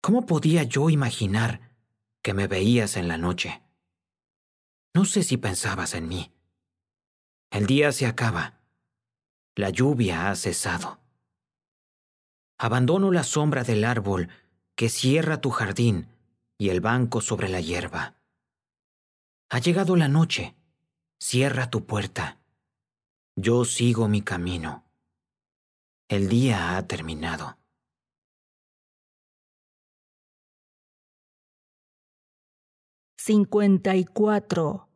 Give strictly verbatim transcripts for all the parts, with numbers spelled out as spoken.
¿Cómo podía yo imaginar que me veías en la noche? No sé si pensabas en mí. El día se acaba. La lluvia ha cesado. Abandono la sombra del árbol que cierra tu jardín y el banco sobre la hierba. Ha llegado la noche. Cierra tu puerta. Yo sigo mi camino. El día ha terminado. cincuenta y cuatro.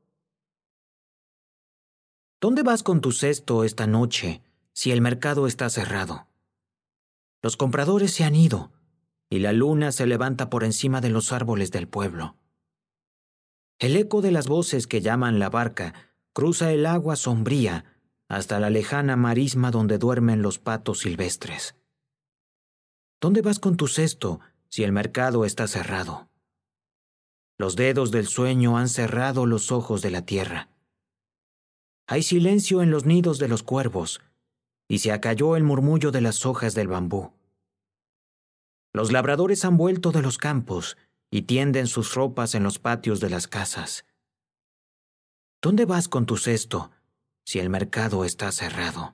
¿Dónde vas con tu cesto esta noche si el mercado está cerrado? Los compradores se han ido y la luna se levanta por encima de los árboles del pueblo. El eco de las voces que llaman la barca cruza el agua sombría hasta la lejana marisma donde duermen los patos silvestres. ¿Dónde vas con tu cesto si el mercado está cerrado? Los dedos del sueño han cerrado los ojos de la tierra. Hay silencio en los nidos de los cuervos y se acalló el murmullo de las hojas del bambú. Los labradores han vuelto de los campos y tienden sus ropas en los patios de las casas. ¿Dónde vas con tu cesto si el mercado está cerrado?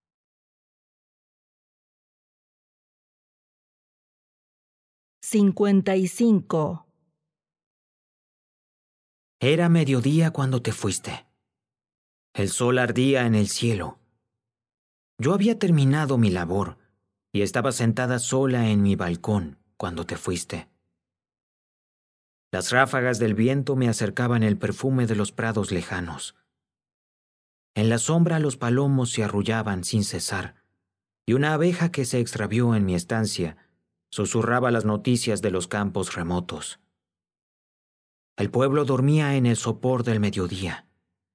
cincuenta y cinco. Era mediodía cuando te fuiste. El sol ardía en el cielo. Yo había terminado mi labor y estaba sentada sola en mi balcón cuando te fuiste. Las ráfagas del viento me acercaban el perfume de los prados lejanos. En la sombra los palomos se arrullaban sin cesar, y una abeja que se extravió en mi estancia susurraba las noticias de los campos remotos. El pueblo dormía en el sopor del mediodía.